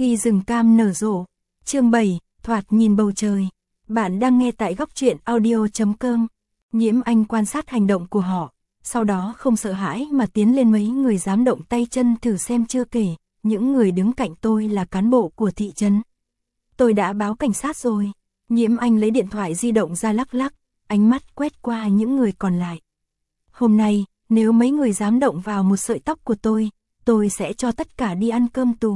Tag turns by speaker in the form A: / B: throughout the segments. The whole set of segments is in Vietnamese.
A: Khi rừng cam nở rộ. Chương 7, thoạt nhìn bầu trời. Bạn đang nghe tại góc truyện audio.com. Nhiễm Anh quan sát hành động của họ, sau đó không sợ hãi mà tiến lên mấy người dám động tay chân thử xem. Chưa kể, những người đứng cạnh tôi là cán bộ của thị trấn. Tôi đã báo cảnh sát rồi. Nhiễm Anh lấy điện thoại di động ra lắc lắc, ánh mắt quét qua những người còn lại. Hôm nay, nếu mấy người dám động vào một sợi tóc của tôi sẽ cho tất cả đi ăn cơm tù.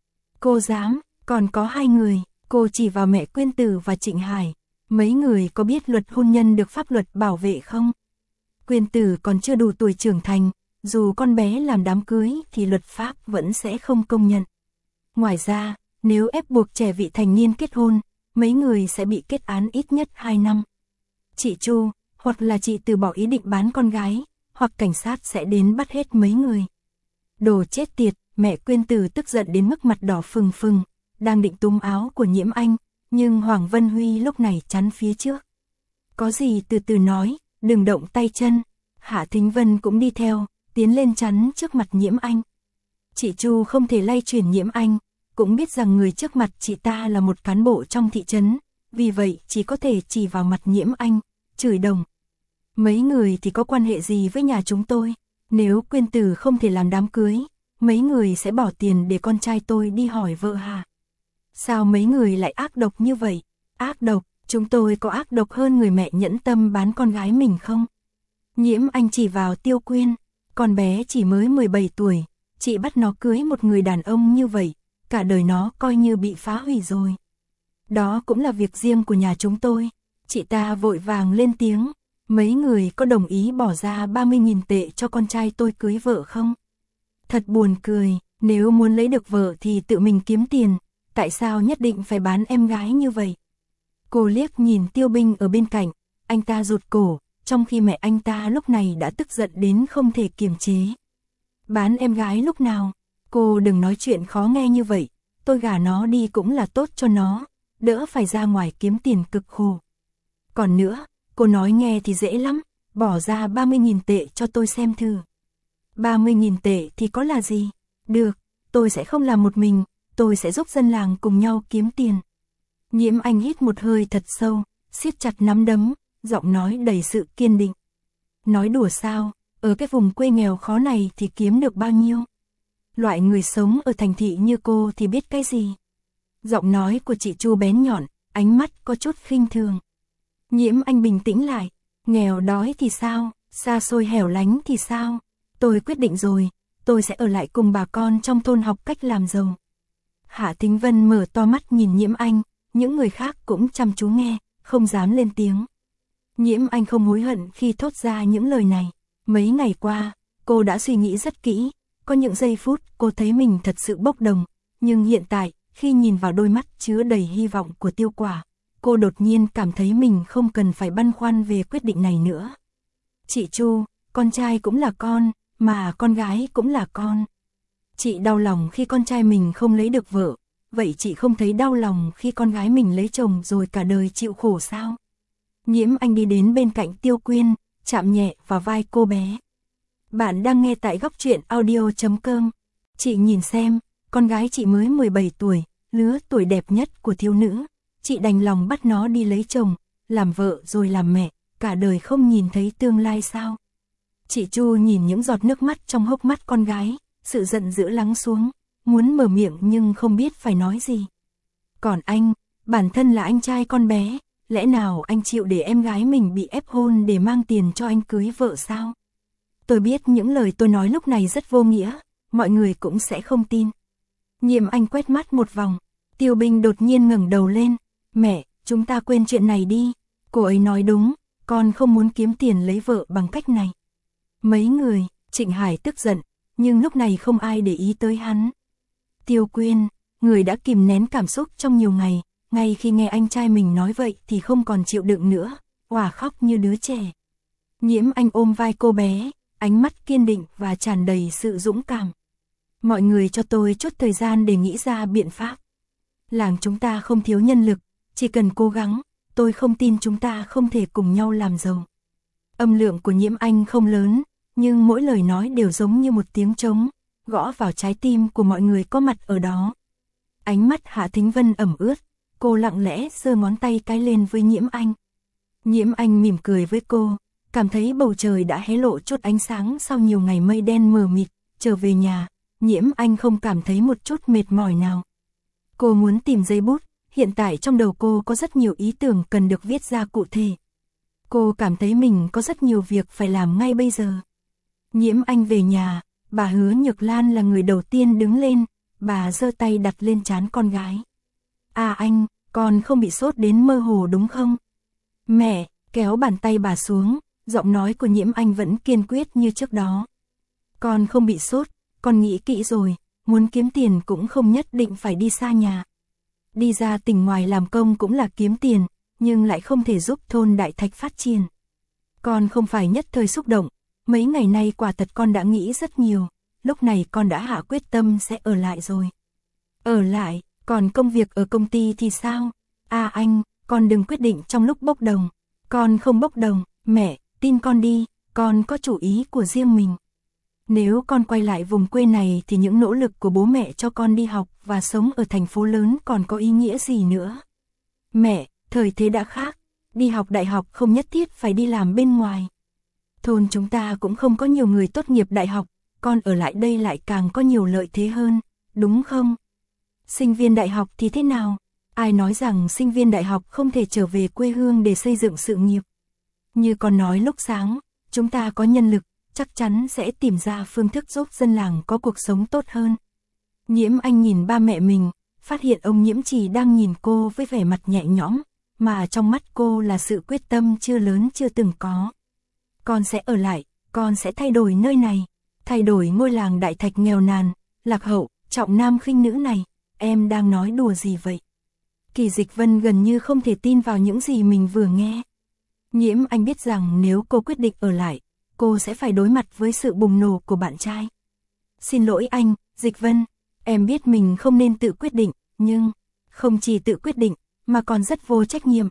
A: Cô dám, còn có 2 người, cô chỉ vào mẹ Quyên Tử và Trịnh Hải. Mấy người có biết luật hôn nhân được pháp luật bảo vệ không? Quyên Tử còn chưa đủ tuổi trưởng thành, dù con bé làm đám cưới thì luật pháp vẫn sẽ không công nhận. Ngoài ra, nếu ép buộc trẻ vị thành niên kết hôn, mấy người sẽ bị kết án ít nhất 2 năm. Chị Chu, hoặc là chị từ bỏ ý định bán con gái, hoặc cảnh sát sẽ đến bắt hết mấy người. Đồ chết tiệt, mẹ Quyên Tử tức giận đến mức mặt đỏ phừng phừng, đang định túm áo của Nhiễm Anh, nhưng Hoàng Vân Huy lúc này chắn phía trước. Có gì từ từ nói, đừng động tay chân. Hạ Thính Vân cũng đi theo, tiến lên chắn trước mặt Nhiễm Anh. Chị Chu không thể lay chuyển Nhiễm Anh, cũng biết rằng người trước mặt chị ta là một cán bộ trong thị trấn, vì vậy chỉ có thể chỉ vào mặt Nhiễm Anh, chửi đồng. Mấy người thì có quan hệ gì với nhà chúng tôi? Nếu Quyên Tử không thể làm đám cưới, mấy người sẽ bỏ tiền để con trai tôi đi hỏi vợ hả? Sao mấy người lại ác độc như vậy? Ác độc, chúng tôi có ác độc hơn người mẹ nhẫn tâm bán con gái mình không? Nhiễm Anh chỉ vào Tiêu Quyên, con bé chỉ mới 17 tuổi, chị bắt nó cưới một người đàn ông như vậy, cả đời nó coi như bị phá hủy rồi. Đó cũng là việc riêng của nhà chúng tôi. Chị ta vội vàng lên tiếng, mấy người có đồng ý bỏ ra 30.000 tệ cho con trai tôi cưới vợ không? Thật buồn cười, nếu muốn lấy được vợ thì tự mình kiếm tiền, tại sao nhất định phải bán em gái như vậy? Cô liếc nhìn Tiêu Binh ở bên cạnh, anh ta rụt cổ, trong khi mẹ anh ta lúc này đã tức giận đến không thể kiềm chế. Bán em gái lúc nào? Cô đừng nói chuyện khó nghe như vậy, tôi gả nó đi cũng là tốt cho nó, đỡ phải ra ngoài kiếm tiền cực khổ. Còn nữa, cô nói nghe thì dễ lắm, bỏ ra 30.000 tệ cho tôi xem thử. 30.000 tệ thì có là gì? Được, tôi sẽ không làm một mình, tôi sẽ giúp dân làng cùng nhau kiếm tiền. Nhiễm Anh hít một hơi thật sâu, siết chặt nắm đấm, giọng nói đầy sự kiên định. Nói đùa sao, ở cái vùng quê nghèo khó này thì kiếm được bao nhiêu? Loại người sống ở thành thị như cô thì biết cái gì? Giọng nói của chị Chu bén nhọn, ánh mắt có chút khinh thường. Nhiễm Anh bình tĩnh lại, nghèo đói thì sao, xa xôi hẻo lánh thì sao? Tôi quyết định rồi, tôi sẽ ở lại cùng bà con trong thôn học cách làm giàu. Hạ Thính Vân mở to mắt nhìn Nhiễm Anh, những người khác cũng chăm chú nghe, không dám lên tiếng. Nhiễm Anh không hối hận khi thốt ra những lời này. Mấy ngày qua, cô đã suy nghĩ rất kỹ, có những giây phút cô thấy mình thật sự bốc đồng, nhưng hiện tại, khi nhìn vào đôi mắt chứa đầy hy vọng của Tiêu Quả, cô đột nhiên cảm thấy mình không cần phải băn khoăn về quyết định này nữa. Chị Chu, con trai cũng là con, mà con gái cũng là con. Chị đau lòng khi con trai mình không lấy được vợ, vậy chị không thấy đau lòng khi con gái mình lấy chồng rồi cả đời chịu khổ sao? Nhiễm Anh đi đến bên cạnh Tiêu Quyên, chạm nhẹ vào vai cô bé. Bạn đang nghe tại góc truyện audio.com. Chị nhìn xem, con gái chị mới 17 tuổi, lứa tuổi đẹp nhất của thiếu nữ. Chị đành lòng bắt nó đi lấy chồng, làm vợ rồi làm mẹ, cả đời không nhìn thấy tương lai sao? Chị Chu nhìn những giọt nước mắt trong hốc mắt con gái, sự giận dữ lắng xuống, muốn mở miệng nhưng không biết phải nói gì. Còn anh, bản thân là anh trai con bé, lẽ nào anh chịu để em gái mình bị ép hôn để mang tiền cho anh cưới vợ sao? Tôi biết những lời tôi nói lúc này rất vô nghĩa, mọi người cũng sẽ không tin. Nhiễm Anh quét mắt một vòng, Tiêu Binh đột nhiên ngẩng đầu lên, mẹ, chúng ta quên chuyện này đi, cô ấy nói đúng, con không muốn kiếm tiền lấy vợ bằng cách này. Mấy người, Trịnh Hải tức giận, nhưng lúc này không ai để ý tới hắn. Tiêu Quyên, người đã kìm nén cảm xúc trong nhiều ngày, ngay khi nghe anh trai mình nói vậy thì không còn chịu đựng nữa, òa khóc như đứa trẻ. Nhiễm Anh ôm vai cô bé, ánh mắt kiên định và tràn đầy sự dũng cảm. Mọi người cho tôi chút thời gian để nghĩ ra biện pháp. Làng chúng ta không thiếu nhân lực, chỉ cần cố gắng, tôi không tin chúng ta không thể cùng nhau làm giàu. Âm lượng của Nhiễm Anh không lớn, nhưng mỗi lời nói đều giống như một tiếng trống, gõ vào trái tim của mọi người có mặt ở đó. Ánh mắt Hạ Thính Vân ẩm ướt, cô lặng lẽ giơ ngón tay cái lên với Nhiễm Anh. Nhiễm Anh mỉm cười với cô, cảm thấy bầu trời đã hé lộ chút ánh sáng sau nhiều ngày mây đen mờ mịt. Trở về nhà, Nhiễm Anh không cảm thấy một chút mệt mỏi nào. Cô muốn tìm giấy bút, hiện tại trong đầu cô có rất nhiều ý tưởng cần được viết ra cụ thể. Cô cảm thấy mình có rất nhiều việc phải làm ngay bây giờ. Nhiễm Anh về nhà, bà Hứa Nhược Lan là người đầu tiên đứng lên, bà giơ tay đặt lên trán con gái. À anh, con không bị sốt đến mơ hồ đúng không? Mẹ, kéo bàn tay bà xuống, giọng nói của Nhiễm Anh vẫn kiên quyết như trước đó. Con không bị sốt, con nghĩ kỹ rồi, muốn kiếm tiền cũng không nhất định phải đi xa nhà. Đi ra tỉnh ngoài làm công cũng là kiếm tiền, nhưng lại không thể giúp thôn Đại Thạch phát triển. Con không phải nhất thời xúc động, mấy ngày nay quả thật con đã nghĩ rất nhiều, lúc này con đã hạ quyết tâm sẽ ở lại rồi. Ở lại, còn công việc ở công ty thì sao? À anh, con đừng quyết định trong lúc bốc đồng. Con không bốc đồng, mẹ, tin con đi, con có chủ ý của riêng mình. Nếu con quay lại vùng quê này thì những nỗ lực của bố mẹ cho con đi học và sống ở thành phố lớn còn có ý nghĩa gì nữa? Mẹ, thời thế đã khác, đi học đại học không nhất thiết phải đi làm bên ngoài. Thôn chúng ta cũng không có nhiều người tốt nghiệp đại học, con ở lại đây lại càng có nhiều lợi thế hơn, đúng không? Sinh viên đại học thì thế nào? Ai nói rằng sinh viên đại học không thể trở về quê hương để xây dựng sự nghiệp? Như con nói lúc sáng, chúng ta có nhân lực, chắc chắn sẽ tìm ra phương thức giúp dân làng có cuộc sống tốt hơn. Nhiễm Anh nhìn ba mẹ mình, phát hiện ông Nhiễm Trì đang nhìn cô với vẻ mặt nhẹ nhõm, mà trong mắt cô là sự quyết tâm chưa lớn chưa từng có. Con sẽ ở lại, con sẽ thay đổi nơi này, thay đổi ngôi làng Đại Thạch nghèo nàn, lạc hậu, trọng nam khinh nữ này, em đang nói đùa gì vậy? Kỳ Dịch Vân gần như không thể tin vào những gì mình vừa nghe. Nhiễm Anh biết rằng nếu cô quyết định ở lại, cô sẽ phải đối mặt với sự bùng nổ của bạn trai. Xin lỗi anh, Dịch Vân, em biết mình không nên tự quyết định, nhưng không chỉ tự quyết định, mà còn rất vô trách nhiệm.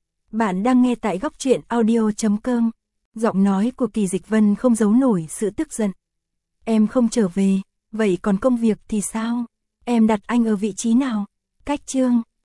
A: Bạn đang nghe tại Góc Truyện Audio.com. Giọng nói của Kỳ Dịch Vân không giấu nổi sự tức giận. Em không trở về, vậy còn công việc thì sao? Em đặt anh ở vị trí nào? Cách Trương,